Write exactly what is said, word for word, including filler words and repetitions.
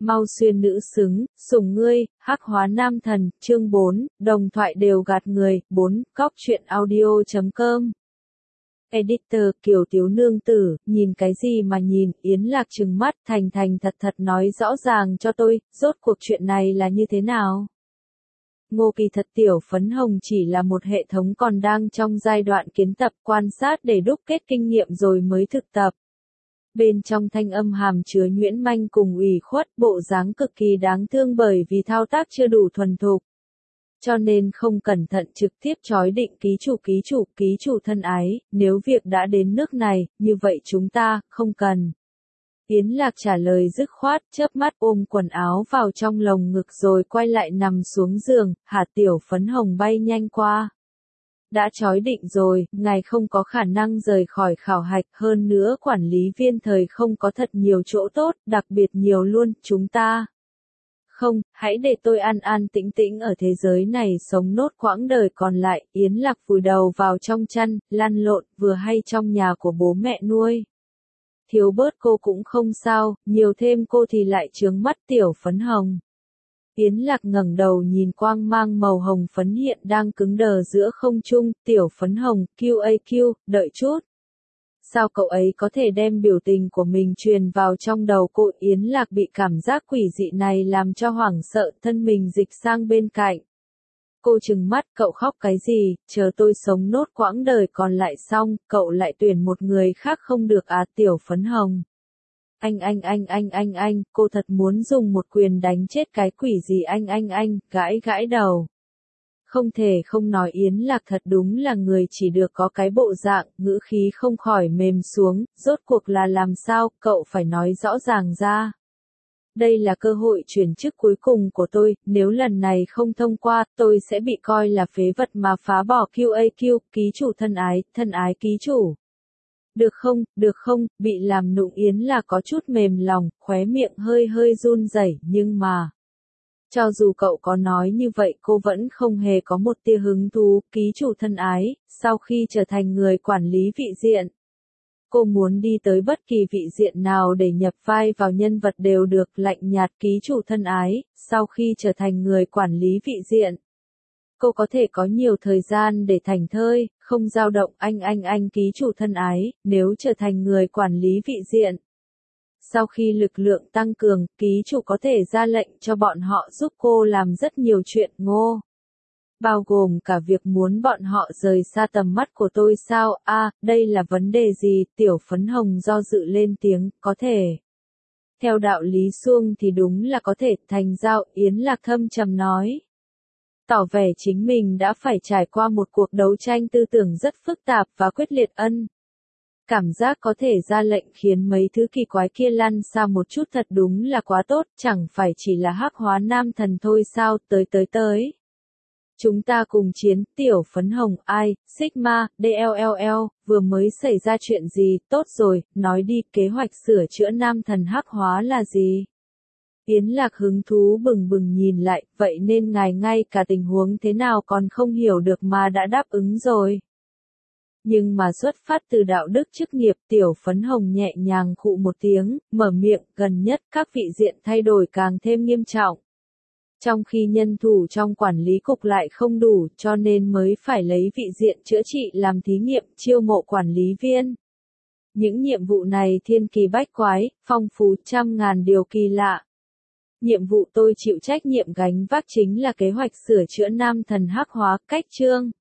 Mau xuyên nữ xứng, sủng ngươi, hắc hóa nam thần, chương bốn, đồng thoại đều gạt người, bốn, góc truyện audio chấm com. Editor Kiều Tiếu Nương Tử, nhìn cái gì mà nhìn, Yến Lạc trừng mắt, thành thành thật thật nói rõ ràng cho tôi, rốt cuộc chuyện này là như thế nào? Ngô Kỳ thật tiểu phấn hồng chỉ là một hệ thống còn đang trong giai đoạn kiến tập quan sát để đúc kết kinh nghiệm rồi mới thực tập. Bên trong thanh âm hàm chứa nhuyễn manh cùng ủy khuất, bộ dáng cực kỳ đáng thương bởi vì thao tác chưa đủ thuần thục. Cho nên không cẩn thận trực tiếp chói định ký chủ ký chủ ký chủ thân ái, nếu việc đã đến nước này, như vậy chúng ta, không cần. Yến Lạc trả lời dứt khoát, chớp mắt ôm quần áo vào trong lồng ngực rồi quay lại nằm xuống giường, hạt tiểu phấn hồng bay nhanh qua. Đã chói định rồi, ngài không có khả năng rời khỏi khảo hạch, hơn nữa quản lý viên thời không có thật nhiều chỗ tốt, đặc biệt nhiều luôn, chúng ta. Không, hãy để tôi an an tĩnh tĩnh ở thế giới này sống nốt quãng đời còn lại, Yến Lạc vùi đầu vào trong chăn, lăn lộn, vừa hay trong nhà của bố mẹ nuôi. Thiếu bớt cô cũng không sao, nhiều thêm cô thì lại chướng mắt tiểu phấn hồng. Yến Lạc ngẩng đầu nhìn quang mang màu hồng phấn hiện đang cứng đờ giữa không trung, tiểu phấn hồng, Q A Q, đợi chút. Sao cậu ấy có thể đem biểu tình của mình truyền vào trong đầu cô? Yến Lạc bị cảm giác quỷ dị này làm cho hoảng sợ, thân mình dịch sang bên cạnh. Cô trừng mắt, cậu khóc cái gì, chờ tôi sống nốt quãng đời còn lại xong, cậu lại tuyển một người khác không được à? Tiểu phấn hồng. Anh anh anh anh anh anh, cô thật muốn dùng một quyền đánh chết cái quỷ gì anh anh anh, gãi gãi đầu. Không thể không nói Yến Lạc thật đúng là người chỉ được có cái bộ dạng, ngữ khí không khỏi mềm xuống, rốt cuộc là làm sao, cậu phải nói rõ ràng ra. Đây là cơ hội chuyển chức cuối cùng của tôi, nếu lần này không thông qua, tôi sẽ bị coi là phế vật mà phá bỏ Q A Q, ký chủ thân ái, thân ái ký chủ. Được không, được không, bị làm nụng Yến là có chút mềm lòng, khóe miệng hơi hơi run rẩy, nhưng mà. Cho dù cậu có nói như vậy cô vẫn không hề có một tia hứng thú, ký chủ thân ái, sau khi trở thành người quản lý vị diện. Cô muốn đi tới bất kỳ vị diện nào để nhập vai vào nhân vật đều được, lạnh nhạt ký chủ thân ái, sau khi trở thành người quản lý vị diện. Cô có thể có nhiều thời gian để thảnh thơi, không dao động anh anh anh ký chủ thân ái, nếu trở thành người quản lý vị diện. Sau khi lực lượng tăng cường, ký chủ có thể ra lệnh cho bọn họ giúp cô làm rất nhiều chuyện ngô. Bao gồm cả việc muốn bọn họ rời xa tầm mắt của tôi sao, a à, đây là vấn đề gì, tiểu phấn hồng do dự lên tiếng, có thể. Theo đạo lý suông thì đúng là có thể, thành giao, Yến Lạc thâm trầm nói. Tỏ vẻ chính mình đã phải trải qua một cuộc đấu tranh tư tưởng rất phức tạp và quyết liệt ân. Cảm giác có thể ra lệnh khiến mấy thứ kỳ quái kia lăn xa một chút thật đúng là quá tốt, chẳng phải chỉ là hắc hóa nam thần thôi sao, tới tới tới. Chúng ta cùng chiến, tiểu phấn hồng, ai, Sigma, D L L L, vừa mới xảy ra chuyện gì, tốt rồi, nói đi, kế hoạch sửa chữa nam thần hắc hóa là gì? Yến Lạc hứng thú bừng bừng nhìn lại, vậy nên ngài ngay cả tình huống thế nào còn không hiểu được mà đã đáp ứng rồi. Nhưng mà xuất phát từ đạo đức chức nghiệp, tiểu phấn hồng nhẹ nhàng khụ một tiếng, mở miệng, gần nhất các vị diện thay đổi càng thêm nghiêm trọng. Trong khi nhân thủ trong quản lý cục lại không đủ, cho nên mới phải lấy vị diện chữa trị làm thí nghiệm, chiêu mộ quản lý viên. Những nhiệm vụ này thiên kỳ bách quái, phong phú trăm ngàn điều kỳ lạ. Nhiệm vụ tôi chịu trách nhiệm gánh vác chính là kế hoạch sửa chữa nam thần hắc hóa, cách chương.